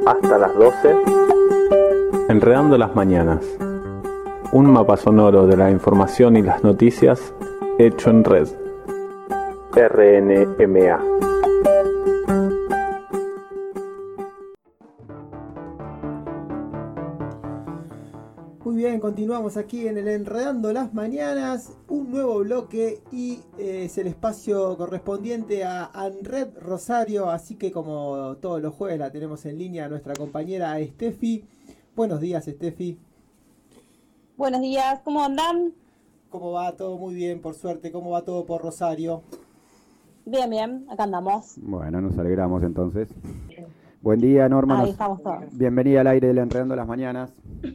hasta las 12. Enredando las mañanas. Un mapa sonoro de la información y las noticias hecho en red. RNMA. Muy bien, continuamos aquí en el Enredando las Mañanas, un nuevo bloque y es el espacio correspondiente a ANRED Rosario, así que como todos los jueves la tenemos en línea a nuestra compañera Estefi. Buenos días, Estefi. Buenos días, ¿cómo andan? ¿Cómo va? Todo muy bien, por suerte. ¿Cómo va todo por Rosario? Bien, bien, acá andamos. Bueno, nos alegramos entonces. Buen día, Norma. Ahí estamos todos. Bienvenida al aire del Enredando las Mañanas.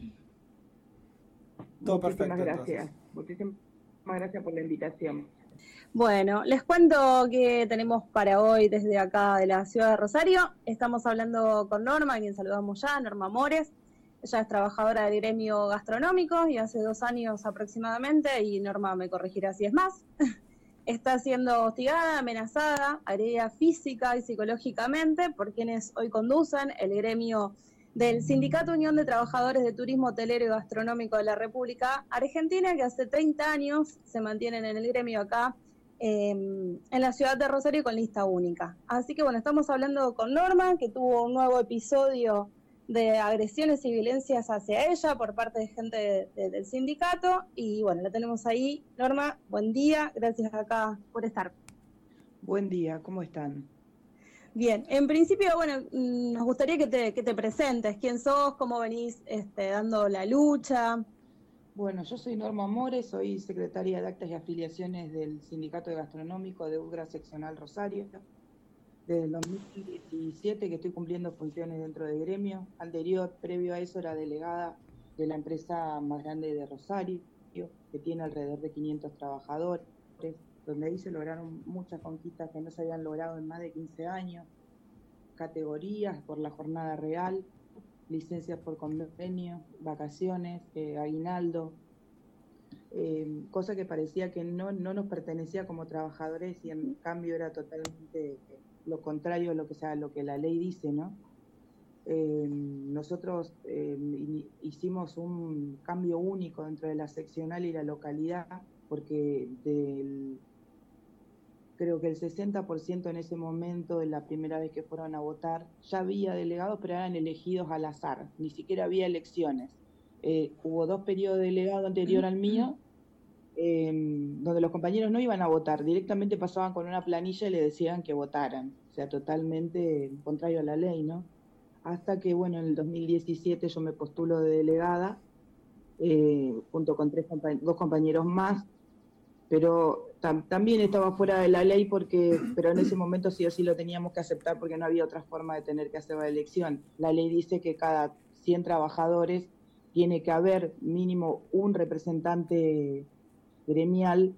Todo perfecto. Muchísimas gracias. Muchísimas gracias por la invitación. Bueno, les cuento que tenemos para hoy desde acá de la ciudad de Rosario. Estamos hablando con Norma, a quien saludamos ya, Norma Mores. Ella es trabajadora del gremio gastronómico y hace 2 años aproximadamente, y Norma me corregirá si es más, está siendo hostigada, amenazada, agredida física y psicológicamente por quienes hoy conducen el gremio del Sindicato Unión de Trabajadores de Turismo Hotelero y Gastronómico de la República Argentina, que hace 30 años se mantienen en el gremio acá en la ciudad de Rosario con lista única. Así que bueno, estamos hablando con Norma, que tuvo un nuevo episodio de agresiones y violencias hacia ella por parte de gente del sindicato, y bueno, la tenemos ahí. Norma, buen día, gracias acá por estar. Buen día, ¿cómo están? Bien, en principio, bueno, nos gustaría que te presentes. ¿Quién sos? ¿Cómo venís dando la lucha? Bueno, yo soy Norma Mores, soy secretaria de Actas y Afiliaciones del Sindicato de Gastronómico de UGRA Seccional Rosario. Desde el 2017 que estoy cumpliendo funciones dentro del gremio. Previo a eso, era delegada de la empresa más grande de Rosario, que tiene alrededor de 500 trabajadores, donde ahí se lograron muchas conquistas que no se habían logrado en más de 15 años, categorías por la jornada real, licencias por convenio, vacaciones, aguinaldo, cosa que parecía que no nos pertenecía como trabajadores, y en cambio era totalmente lo contrario a lo que la ley dice, ¿no? Nosotros hicimos un cambio único dentro de la seccional y la localidad, porque creo que el 60% en ese momento, de la primera vez que fueron a votar, ya había delegados, pero eran elegidos al azar, ni siquiera había elecciones. Hubo 2 periodos de delegado anterior al mío, donde los compañeros no iban a votar, directamente pasaban con una planilla y le decían que votaran, o sea, totalmente contrario a la ley, ¿no? Hasta que, bueno, en el 2017 yo me postulo de delegada, junto con 2 compañeros más, pero también estaba fuera de la ley, pero en ese momento sí o sí lo teníamos que aceptar, porque no había otra forma de tener que hacer la elección. La ley dice que cada 100 trabajadores tiene que haber mínimo un representante gremial,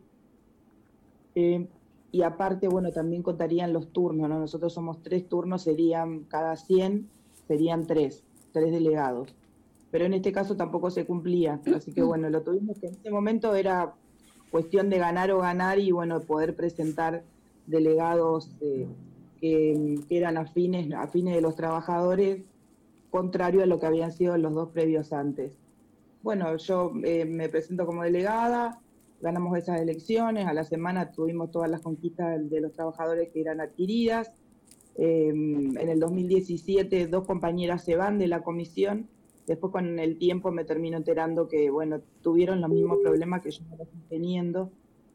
y aparte, bueno, también contarían los turnos, ¿no? Nosotros somos 3 turnos, serían cada 100, serían 3 delegados, pero en este caso tampoco se cumplía, así que bueno, lo tuvimos que en ese momento era cuestión de ganar o ganar, y bueno, poder presentar delegados que eran afines de los trabajadores, contrario a lo que habían sido los 2 previos antes. Bueno, yo me presento como delegada, ganamos esas elecciones, a la semana tuvimos todas las conquistas de los trabajadores que eran adquiridas. En el 2017 2 compañeras se van de la comisión. Después, con el tiempo, me termino enterando que, bueno, tuvieron los mismos problemas que yo no los estoy teniendo.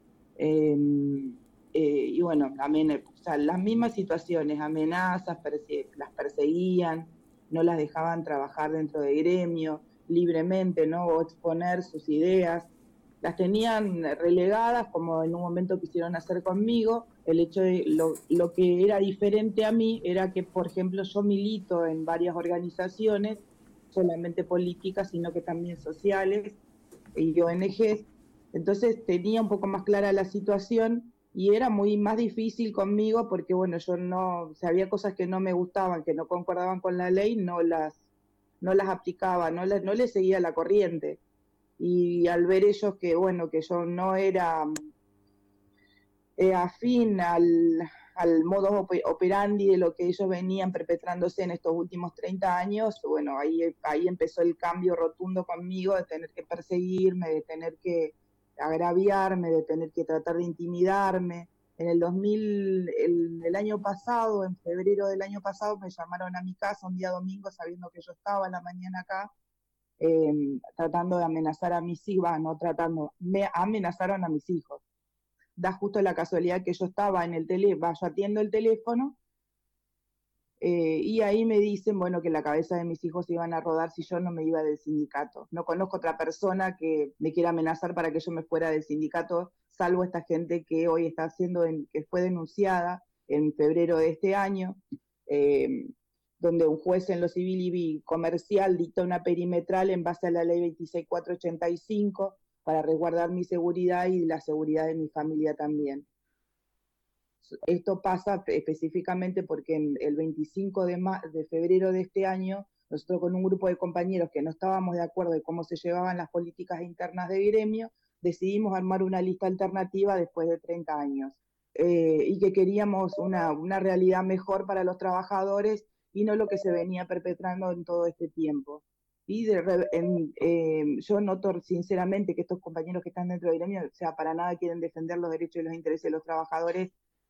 Y bueno, o sea, las mismas situaciones, amenazas, las perseguían, no las dejaban trabajar dentro del gremio libremente, ¿no? O exponer sus ideas. Las tenían relegadas, como en un momento quisieron hacer conmigo. El hecho de lo que era diferente a mí era que, por ejemplo, yo milito en varias organizaciones, solamente políticas, sino que también sociales y ONGs. Entonces tenía un poco más clara la situación, y era más difícil conmigo, porque bueno, yo no, o sea, había cosas que no me gustaban, que no concordaban con la ley, no las aplicaba, no les seguía la corriente. Y al ver ellos que, bueno, que yo no era afín al modo operandi de lo que ellos venían perpetrándose en estos últimos 30 años, bueno, ahí empezó el cambio rotundo conmigo, de tener que perseguirme, de tener que agraviarme, de tener que tratar de intimidarme. En el año pasado, en febrero del año pasado, me llamaron a mi casa un día domingo, sabiendo que yo estaba en la mañana acá, tratando de amenazar a mis hijos, me amenazaron a mis hijos. Da justo la casualidad que yo estaba en el yo atiendo el teléfono, y ahí me dicen, bueno, que la cabeza de mis hijos iban a rodar si yo no me iba del sindicato. No conozco otra persona que me quiera amenazar para que yo me fuera del sindicato, salvo esta gente que hoy está que fue denunciada en febrero de este año, donde un juez en lo civil y comercial dicta una perimetral en base a la ley 26485 para resguardar mi seguridad y la seguridad de mi familia también. Esto pasa específicamente porque el 25 de febrero de este año, nosotros con un grupo de compañeros que no estábamos de acuerdo de cómo se llevaban las políticas internas de gremio, decidimos armar una lista alternativa después de 30 años, y que queríamos una realidad mejor para los trabajadores y no lo que se venía perpetrando en todo este tiempo. Y yo noto sinceramente que estos compañeros que están dentro del gremio, o sea, para nada quieren defender los derechos y los intereses de los trabajadores,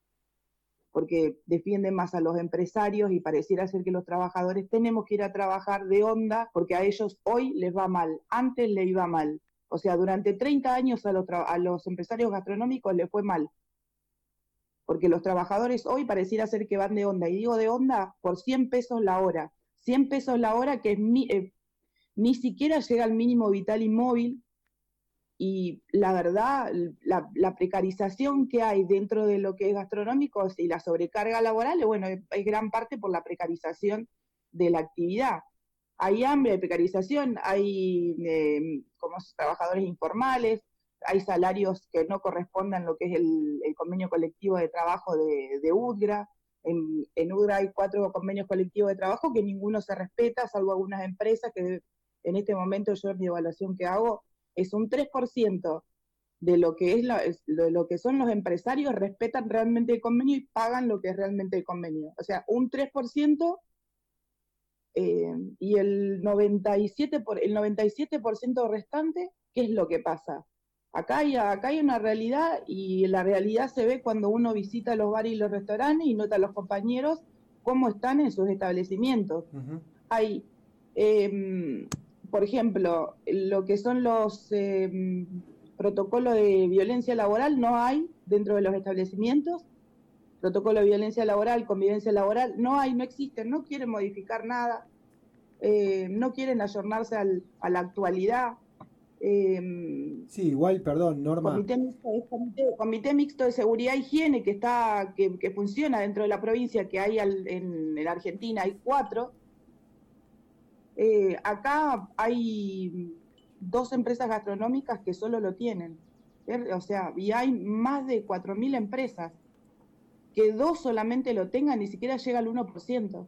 porque defienden más a los empresarios, y pareciera ser que los trabajadores tenemos que ir a trabajar de onda porque a ellos hoy les va mal, antes les iba mal. O sea, durante 30 años a los empresarios gastronómicos les fue mal, porque los trabajadores hoy pareciera ser que van de onda, y digo de onda por 100 pesos la hora. 100 pesos la hora que ni siquiera llega al mínimo vital y móvil, y la verdad, la precarización que hay dentro de lo que es gastronómico y la sobrecarga laboral, bueno, es gran parte por la precarización de la actividad. Hay hambre, hay precarización, hay como trabajadores informales, hay salarios que no corresponden a lo que es el convenio colectivo de trabajo de UDGRA. En UDGRA hay 4 convenios colectivos de trabajo que ninguno se respeta, salvo algunas empresas que en este momento yo en mi evaluación que hago, es un 3% de lo que de lo que son los empresarios respetan realmente el convenio y pagan lo que es realmente el convenio. O sea, un 3%, y el 97% restante, ¿qué es lo que pasa? Acá hay una realidad, y la realidad se ve cuando uno visita los bares y los restaurantes y nota a los compañeros cómo están en sus establecimientos. Uh-huh. Hay por ejemplo, lo que son los protocolos de violencia laboral no hay dentro de los establecimientos. Protocolo de violencia laboral, convivencia laboral, no existen, no quieren modificar nada, no quieren ayornarse a la actualidad. Sí, igual, perdón, Norma. Comité mixto de seguridad e higiene que funciona dentro de la provincia, que hay en Argentina hay 4. Acá hay 2 empresas gastronómicas que solo lo tienen, o sea, y hay más de 4.000 empresas, que 2 solamente lo tengan, ni siquiera llega al 1%.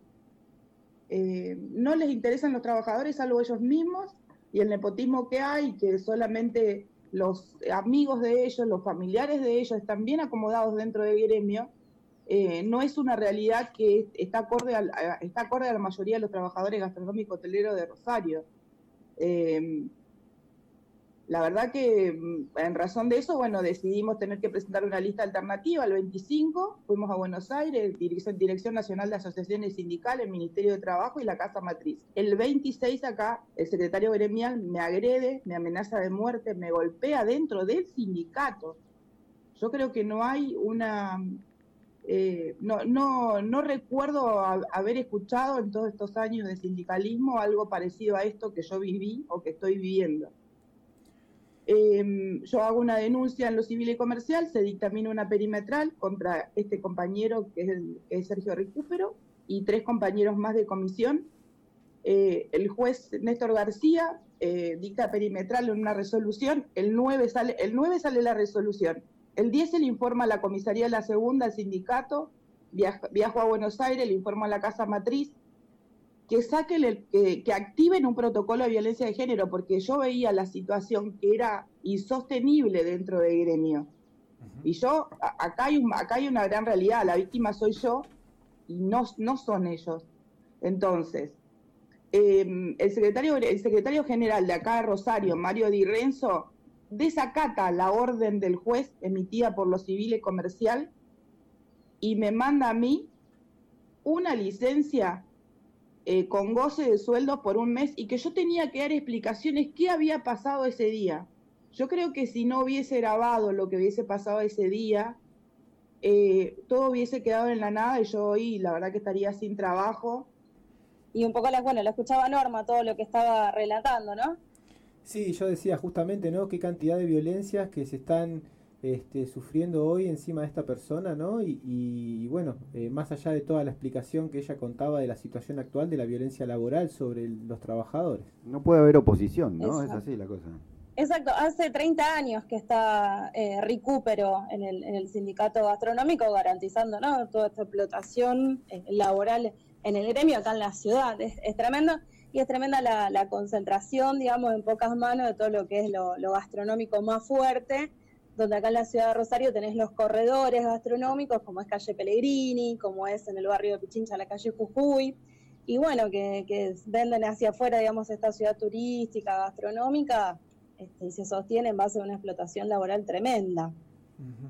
No les interesan los trabajadores salvo ellos mismos, y el nepotismo que hay, que solamente los amigos de ellos, los familiares de ellos están bien acomodados dentro del gremio. No es una realidad que está acorde a la mayoría de los trabajadores gastronómicos hoteleros de Rosario. La verdad que en razón de eso, bueno, decidimos tener que presentar una lista alternativa. El 25 fuimos a Buenos Aires, Dirección Nacional de Asociaciones Sindicales, Ministerio de Trabajo y la Casa Matriz. El 26 acá, el secretario gremial me agrede, me amenaza de muerte, me golpea dentro del sindicato. Yo creo que no hay una... no recuerdo haber escuchado en todos estos años de sindicalismo algo parecido a esto que yo viví o que estoy viviendo. Yo hago una denuncia en lo civil y comercial, se dictamina una perimetral contra este compañero que es Sergio Recupero y 3 compañeros más de comisión. El juez Néstor García dicta perimetral en una resolución, el 9 sale la resolución. El 10 se le informa a la comisaría de la segunda, al sindicato, viajo a Buenos Aires, le informo a la Casa Matriz, que activen un protocolo de violencia de género, porque yo veía la situación que era insostenible dentro del gremio. Y yo, acá hay una gran realidad, la víctima soy yo y no son ellos. Entonces, el secretario general de acá de Rosario, Mario Di Renzo, desacata la orden del juez emitida por lo civil y comercial y me manda a mí una licencia con goce de sueldo por un mes y que yo tenía que dar explicaciones qué había pasado ese día. Yo creo que si no hubiese grabado lo que hubiese pasado ese día, todo hubiese quedado en la nada y yo hoy la verdad que estaría sin trabajo. Y un poco lo escuchaba Norma, todo lo que estaba relatando, ¿no? Sí, yo decía justamente, ¿no? Qué cantidad de violencias que se están sufriendo hoy encima de esta persona, ¿no? Y bueno, más allá de toda la explicación que ella contaba de la situación actual de la violencia laboral sobre los trabajadores. No puede haber oposición, ¿no? Exacto. Es así la cosa. Exacto, hace 30 años que está Recupero en el sindicato gastronómico garantizando, ¿no?, toda esta explotación laboral en el gremio acá en la ciudad. Es tremendo, y es tremenda la concentración, digamos, en pocas manos de todo lo que es lo gastronómico más fuerte, donde acá en la ciudad de Rosario tenés los corredores gastronómicos, como es calle Pellegrini, como es en el barrio de Pichincha la calle Jujuy, y bueno, que venden hacia afuera, digamos, esta ciudad turística, gastronómica, y se sostiene en base a una explotación laboral tremenda. Uh-huh.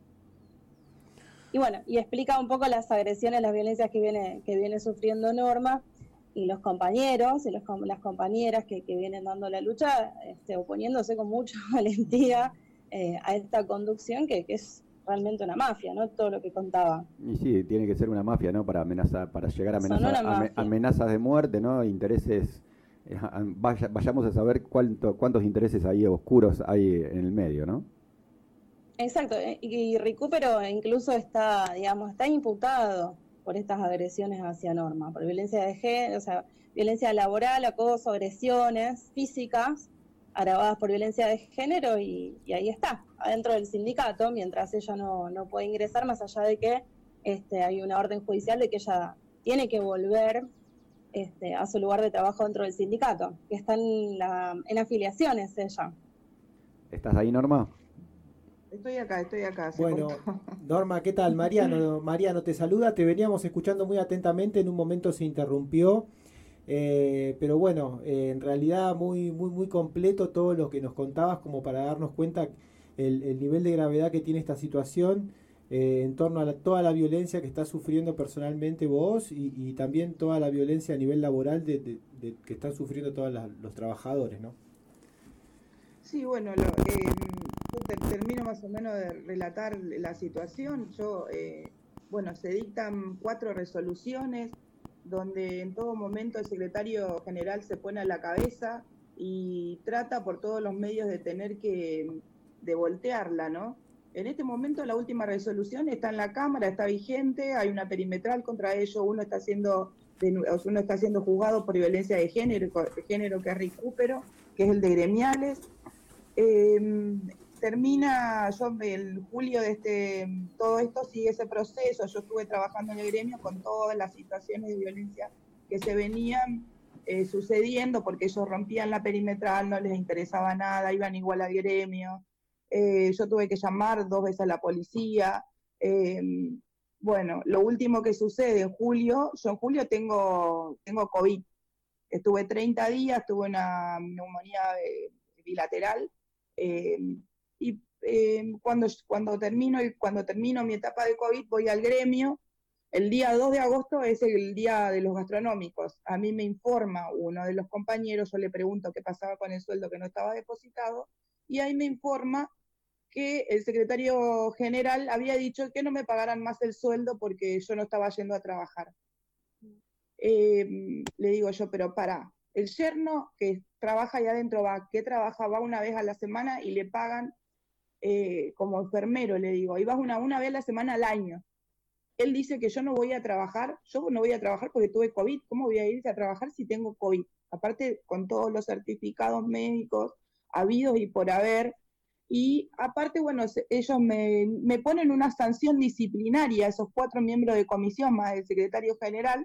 Y bueno, y explica un poco las agresiones, las violencias que viene sufriendo Norma y los compañeros y las compañeras que vienen dando la lucha, oponiéndose con mucha valentía a esta conducción que es realmente una mafia, ¿no? Todo lo que contaba. Y sí, tiene que ser una mafia, ¿no? Para llegar a amenazas de muerte, ¿no? Intereses. Vayamos a saber cuántos intereses ahí oscuros hay en el medio, ¿no? Exacto, y Recupero incluso está imputado por estas agresiones hacia Norma, por violencia de género, o sea, violencia laboral, acoso, agresiones físicas, agravadas por violencia de género, y ahí está, adentro del sindicato, mientras ella no puede ingresar, más allá de que hay una orden judicial de que ella tiene que volver a su lugar de trabajo dentro del sindicato, que está en afiliaciones ella. ¿Estás ahí, Norma? Estoy acá. Bueno, Norma, ¿qué tal? Mariano te saluda, te veníamos escuchando muy atentamente, en un momento se interrumpió, pero bueno, en realidad muy completo todo lo que nos contabas, como para darnos cuenta el nivel de gravedad que tiene esta situación, en torno a toda la violencia que estás sufriendo personalmente vos y también toda la violencia a nivel laboral que están sufriendo todos los trabajadores, ¿no? Sí, bueno, yo termino más o menos de relatar la situación. Se dictan 4 resoluciones donde en todo momento el secretario general se pone a la cabeza y trata por todos los medios de tener de voltearla, ¿no? En este momento la última resolución está en la Cámara, está vigente, hay una perimetral contra ellos, uno está siendo juzgado por violencia de género que es Recupero, que es el de gremiales. Termina, el julio de todo esto sigue ese proceso. Yo estuve trabajando en el gremio con todas las situaciones de violencia que se venían sucediendo, porque ellos rompían la perimetral, no les interesaba nada, iban igual al gremio. Yo tuve que llamar 2 veces a la policía. Lo último que sucede en julio, yo en julio tengo COVID. Estuve 30 días, tuve una neumonía bilateral. Cuando termino mi etapa de COVID voy al gremio. El día 2 de agosto es el día de los gastronómicos. A mí me informa uno de los compañeros, yo le pregunto qué pasaba con el sueldo que no estaba depositado, y ahí me informa que el secretario general había dicho que no me pagaran más el sueldo porque yo no estaba yendo a trabajar. Le digo yo, pero pará, el yerno que trabaja ahí adentro va una vez a la semana y le pagan como enfermero, le digo, y vas una vez a la semana al año. Él dice que yo no voy a trabajar porque tuve COVID. ¿Cómo voy a irse a trabajar si tengo COVID? Aparte, con todos los certificados médicos habidos y por haber. Y aparte, ellos me ponen una sanción disciplinaria, esos 4 miembros de comisión más el secretario general,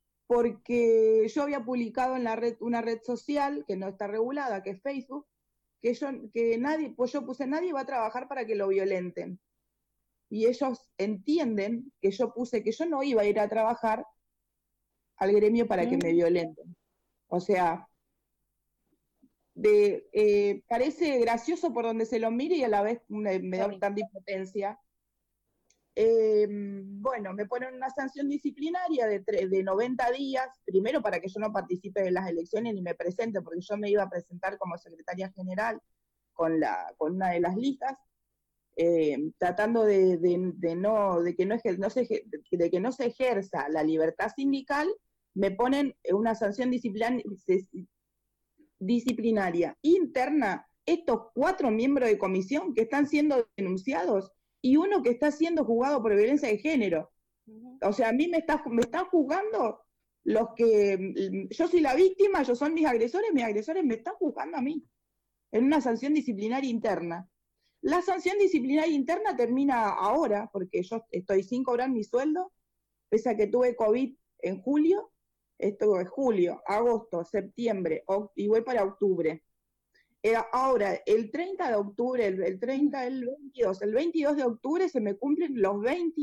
porque yo había publicado en la red, una red social que no está regulada, que es Facebook, que nadie, pues yo puse nadie va a trabajar para que lo violenten. Y ellos entienden que yo puse que yo no iba a ir a trabajar al gremio para que me violenten. O sea, parece gracioso por donde se lo mire y a la vez me da tanta impotencia. Bueno, me ponen una sanción disciplinaria de 90 días, primero para que yo no participe de las elecciones ni me presente, porque yo me iba a presentar como secretaria general con una de las listas, tratando de que no se ejerza la libertad sindical. Me ponen una sanción disciplinaria interna estos 4 miembros de comisión que están siendo denunciados y uno que está siendo juzgado por violencia de género. O sea, a mí me están juzgando los que... Yo soy la víctima, ellos son mis agresores me están juzgando a mí en una sanción disciplinaria interna. La sanción disciplinaria interna termina ahora, porque yo estoy sin cobrar mi sueldo, pese a que tuve COVID en julio. Esto es julio, agosto, septiembre, y voy para octubre. Ahora, el 30 de octubre, el 22 de octubre se me cumplen los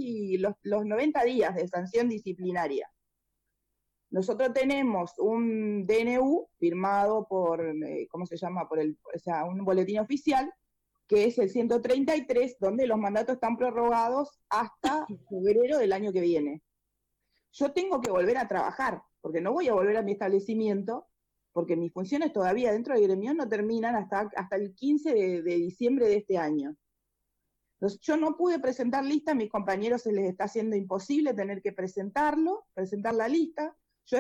90 días de sanción disciplinaria. Nosotros tenemos un DNU firmado por, ¿cómo se llama? Un boletín oficial, que es el 133, donde los mandatos están prorrogados hasta febrero del año que viene. Yo tengo que volver a trabajar, porque no voy a volver a mi establecimiento, porque mis funciones todavía dentro del gremio no terminan hasta el 15 de diciembre de este año. Entonces, yo no pude presentar lista, a mis compañeros se les está haciendo imposible tener que presentar la lista. Yo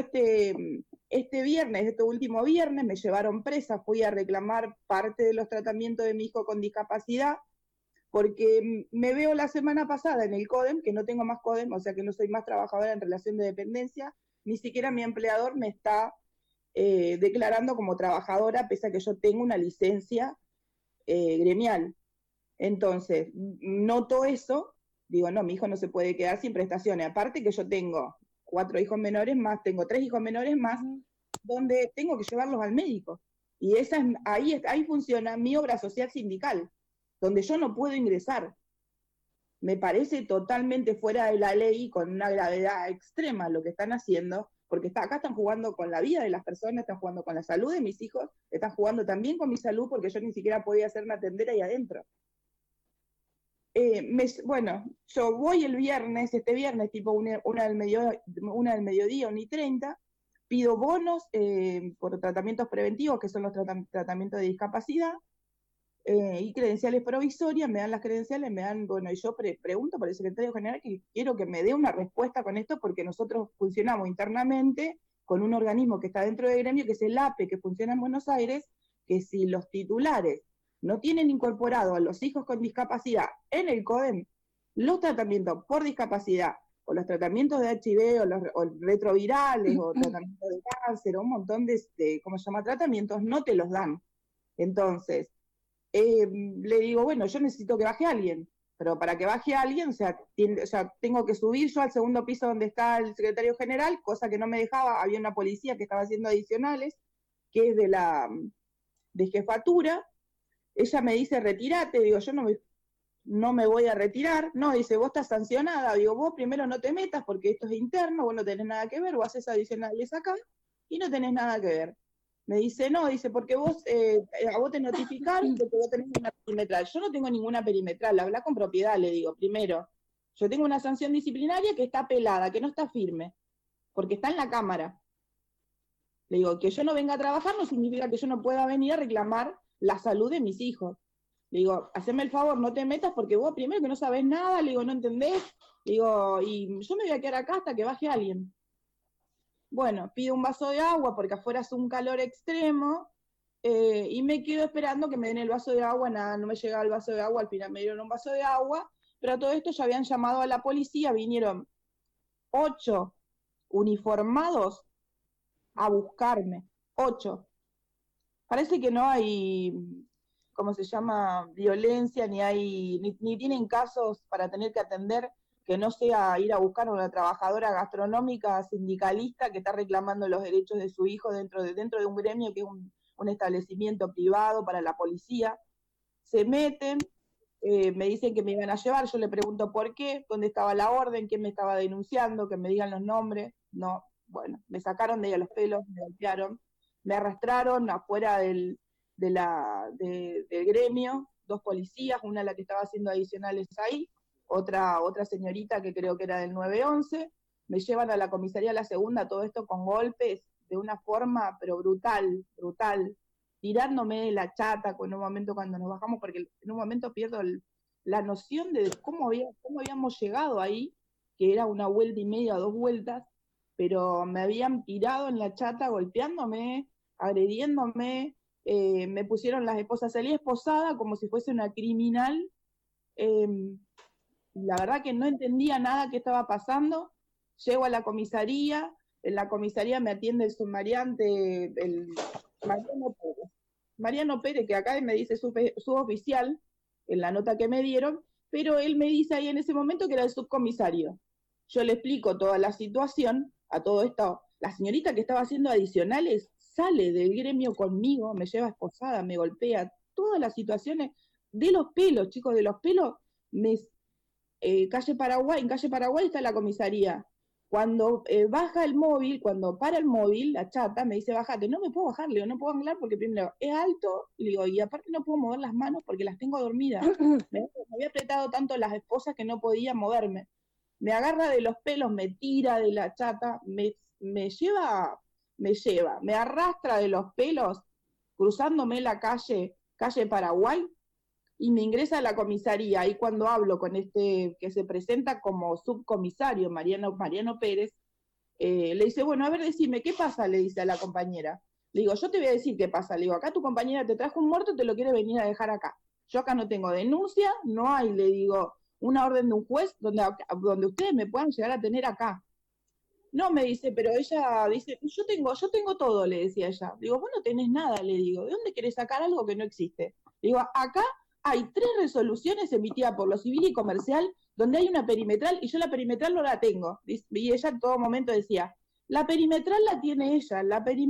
este último viernes, me llevaron presa, fui a reclamar parte de los tratamientos de mi hijo con discapacidad, porque me veo la semana pasada en el CODEM, que no tengo más CODEM, o sea que no soy más trabajadora en relación de dependencia, ni siquiera mi empleador me está declarando como trabajadora, pese a que yo tengo una licencia gremial. Entonces, noto eso, digo, no, mi hijo no se puede quedar sin prestaciones, aparte que yo tengo 4 hijos menores más, tengo 3 hijos menores más, donde tengo que llevarlos al médico. Y ahí funciona mi obra social sindical, donde yo no puedo ingresar. Me parece totalmente fuera de la ley, con una gravedad extrema lo que están haciendo, porque acá están jugando con la vida de las personas, están jugando con la salud de mis hijos, están jugando también con mi salud, porque yo ni siquiera podía hacerme atender ahí adentro. Bueno, yo voy este viernes, tipo una del mediodía, 1:30, pido bonos por tratamientos preventivos, que son los tratamientos de discapacidad, y credenciales provisorias, me dan las credenciales, y yo pregunto por el secretario general que quiero que me dé una respuesta con esto, porque nosotros funcionamos internamente con un organismo que está dentro del gremio, que es el APE, que funciona en Buenos Aires, que si los titulares no tienen incorporado a los hijos con discapacidad en el CODEM, los tratamientos por discapacidad, o los tratamientos de HIV, o retrovirales, o tratamientos de cáncer, o un montón de tratamientos, no te los dan. Entonces, le digo, bueno, yo necesito que baje alguien, pero para que baje alguien, o sea, tengo que subir yo al segundo piso donde está el secretario general, cosa que no me dejaba, había una policía que estaba haciendo adicionales, que es de jefatura. Ella me dice, retírate, digo, yo no me voy a retirar. No, dice, vos estás sancionada. Digo, vos primero no te metas porque esto es interno, vos no tenés nada que ver, vos haces adicionales acá y no tenés nada que ver. Me dice, no, dice, porque a vos te notificaron que vos tenés una perimetral. Yo no tengo ninguna perimetral, habla con propiedad, le digo. Primero, yo tengo una sanción disciplinaria que está pelada, que no está firme, porque está en la Cámara. Le digo, que yo no venga a trabajar no significa que yo no pueda venir a reclamar la salud de mis hijos. Le digo, haceme el favor, no te metas porque vos primero que no sabés nada, le digo, no entendés, le digo, y yo me voy a quedar acá hasta que baje alguien. Bueno, pido un vaso de agua porque afuera hace un calor extremo, y me quedo esperando que me den el vaso de agua. Nada, no me llegaba el vaso de agua, al final me dieron un vaso de agua, pero a todo esto ya habían llamado a la policía, vinieron 8 uniformados a buscarme, 8. Parece que no hay, violencia, ni tienen casos para tener que atender que no sea ir a buscar a una trabajadora gastronómica sindicalista que está reclamando los derechos de su hijo dentro de un gremio que es un establecimiento privado para la policía. Se meten, me dicen que me iban a llevar, yo le pregunto por qué, dónde estaba la orden, quién me estaba denunciando, que me digan los nombres. No, bueno, me sacaron de ahí los pelos, me golpearon, me arrastraron afuera del gremio, 2 policías, una la que estaba haciendo adicionales ahí, otra señorita que creo que era del 911, me llevan a la comisaría la segunda, todo esto con golpes de una forma, pero brutal, tirándome de la chata en un momento cuando nos bajamos, porque en un momento pierdo la noción de cómo habíamos llegado ahí, que era 1 vuelta y media, 2 vueltas, pero me habían tirado en la chata golpeándome, agrediéndome, me pusieron las esposas, salí esposada como si fuese una criminal, la verdad que no entendía nada que estaba pasando. Llego a la comisaría, en la comisaría me atiende el sumariante, el Mariano Pérez, que acá me dice suboficial, en la nota que me dieron, pero él me dice ahí en ese momento que era el subcomisario. Yo le explico toda la situación, a todo esto, la señorita que estaba haciendo adicionales sale del gremio conmigo, me lleva esposada, me golpea, todas las situaciones de los pelos, chicos, de los pelos, en calle Paraguay está la comisaría. Cuando baja el móvil, cuando para el móvil, la chata me dice, bájate, no me puedo bajar, le digo, no puedo hablar porque primero es alto, le digo, y aparte no puedo mover las manos porque las tengo dormidas. Me había apretado tanto las esposas que no podía moverme. Me agarra de los pelos, me tira de la chata, me arrastra de los pelos, cruzándome la calle Paraguay, y me ingresa a la comisaría. Y cuando hablo con este que se presenta como subcomisario, Mariano Pérez, le dice, bueno, a ver, decime, ¿qué pasa? Le dice a la compañera. Le digo, yo te voy a decir qué pasa. Le digo, acá tu compañera te trajo un muerto, te lo quiere venir a dejar acá. Yo acá no tengo denuncia, no hay, le digo, una orden de un juez donde ustedes me puedan llegar a tener acá. No, me dice, pero ella dice, yo tengo todo, le decía ella. Digo, vos no tenés nada, le digo, ¿de dónde querés sacar algo que no existe? Digo, acá hay 3 resoluciones emitidas por lo civil y comercial donde hay una perimetral y yo la perimetral no la tengo. Y ella en todo momento decía, la perimetral la tiene ella.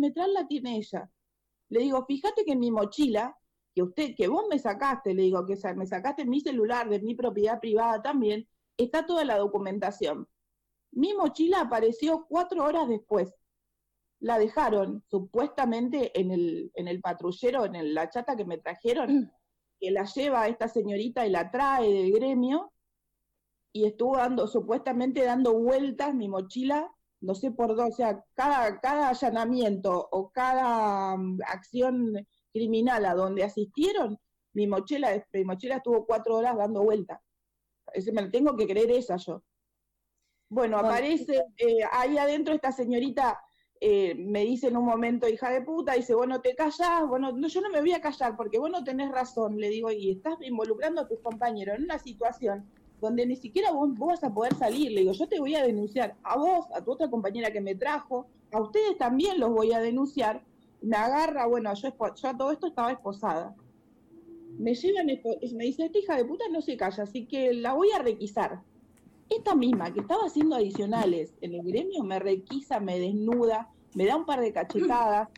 Le digo, fíjate que en mi mochila, que vos me sacaste, le digo, que me sacaste mi celular de mi propiedad privada también, está toda la documentación. Mi mochila apareció 4 horas después. La dejaron supuestamente en el patrullero, en la chata que me trajeron, que la lleva a esta señorita y la trae del gremio, y estuvo supuestamente dando vueltas mi mochila, no sé por dónde, o sea, cada allanamiento o cada acción criminal a donde asistieron, mi mochila estuvo 4 horas dando vueltas. Ese me lo tengo que creer esa yo. Bueno, aparece ahí adentro esta señorita, me dice en un momento, hija de puta, dice, vos no te callás, no, yo no me voy a callar porque vos no tenés razón, le digo, y estás involucrando a tus compañeros en una situación donde ni siquiera vos vas a poder salir, le digo, yo te voy a denunciar a vos, a tu otra compañera que me trajo, a ustedes también los voy a denunciar. Me agarra, bueno, yo a todo esto estaba esposada. Me llevan, me dice, esta hija de puta no se calla, así que la voy a requisar. Esta misma que estaba haciendo adicionales en el gremio me requisa, me desnuda, me da un par de cachetadas,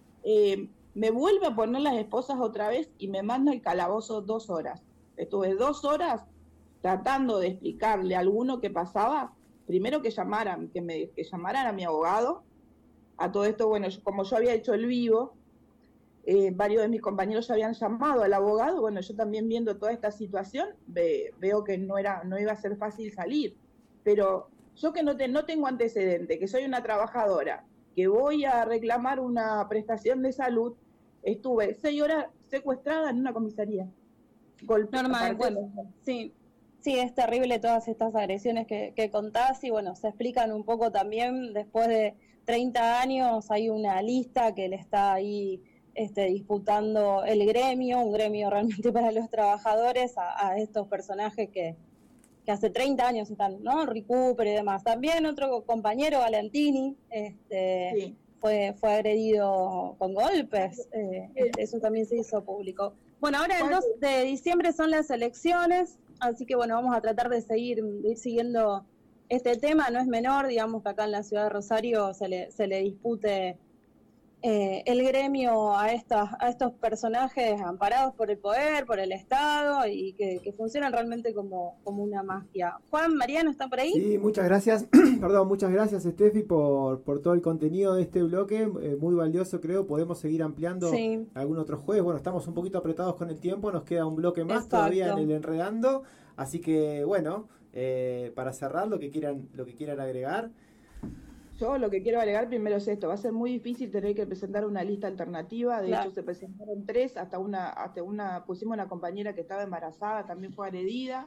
me vuelve a poner las esposas otra vez y me manda al calabozo 2 horas. Estuve 2 horas tratando de explicarle a alguno que pasaba, primero que llamaran a mi abogado. A todo esto, bueno, como yo había hecho el vivo, varios de mis compañeros ya habían llamado al abogado. Bueno, yo también viendo toda esta situación, veo que no iba a ser fácil salir. Pero yo que no tengo antecedente, que soy una trabajadora, que voy a reclamar una prestación de salud, estuve 6 horas secuestrada en una comisaría. Normal, bueno, sí, es terrible todas estas agresiones que contás y bueno, se explican un poco también, después de 30 años hay una lista que le está ahí disputando el gremio, un gremio realmente para los trabajadores, a estos personajes que hace 30 años están, ¿no? Recupero y demás. También otro compañero, Valentini, sí, fue agredido con golpes, eso también se hizo público. Bueno, ahora el 2 de diciembre son las elecciones, así que bueno, vamos a tratar de ir siguiendo este tema. No es menor, digamos que acá en la ciudad de Rosario se le dispute el gremio a estos personajes amparados por el poder, por el Estado, y que funcionan realmente como una mafia. Juan, Mariano, ¿están por ahí? Sí, muchas gracias. Perdón, muchas gracias, Steffi, por todo el contenido de este bloque. Muy valioso, creo. Podemos seguir ampliando algún otro jueves. Bueno, estamos un poquito apretados con el tiempo. Nos queda un bloque más todavía en el Enredando. Así que, bueno, para cerrar, lo que quieran agregar. Yo lo que quiero agregar primero es esto: va a ser muy difícil tener que presentar una lista alternativa. De hecho, se presentaron 3, hasta una pusimos una compañera que estaba embarazada, también fue agredida.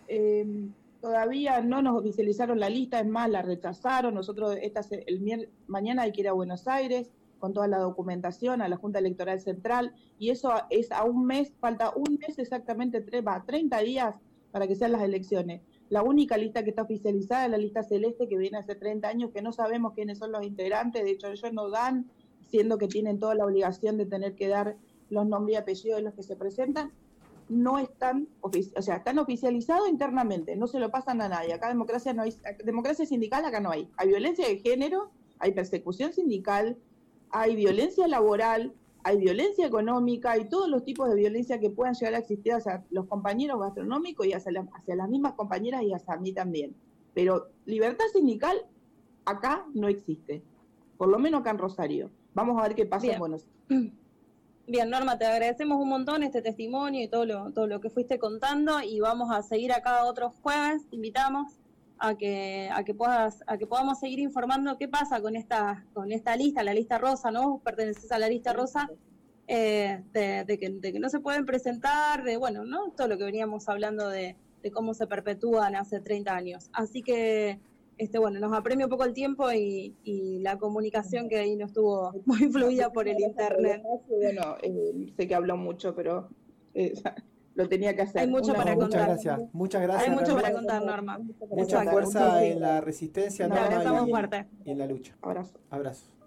Todavía no nos oficializaron la lista, es más, la rechazaron. Nosotros mañana hay que ir a Buenos Aires con toda la documentación a la Junta Electoral Central, y eso es a un mes, falta un mes exactamente, 30 días para que sean las elecciones. La única lista que está oficializada es la lista celeste, que viene hace 30 años, que no sabemos quiénes son los integrantes. De hecho, ellos no dan, siendo que tienen toda la obligación de tener que dar los nombres y apellidos de los que se presentan. No están, están oficializados internamente, no se lo pasan a nadie. Acá democracia sindical acá no hay. Hay violencia de género, hay persecución sindical, hay violencia laboral, hay violencia económica, hay todos los tipos de violencia que puedan llegar a existir hacia los compañeros gastronómicos y hacia las mismas compañeras y hacia mí también. Pero libertad sindical acá no existe, por lo menos acá en Rosario. Vamos a ver qué pasa en Buenos Aires. Bien, Norma, te agradecemos un montón este testimonio y todo lo que fuiste contando, y vamos a seguir acá otros jueves. Te invitamos a que podamos seguir informando qué pasa con esta lista, la lista rosa, ¿no? Vos perteneces a la lista rosa, de que no se pueden presentar, ¿no? Todo lo que veníamos hablando de cómo se perpetúan hace 30 años. Así que, nos apremia un poco el tiempo y la comunicación que ahí no estuvo muy fluida por el internet. Bueno, sé que habló mucho, pero lo tenía que hacer. Hay mucho para contar. Muchas gracias. Hay mucho para contar, Norma. Mucha fuerza en la resistencia, Norma, y en la lucha. Abrazo. Abrazos.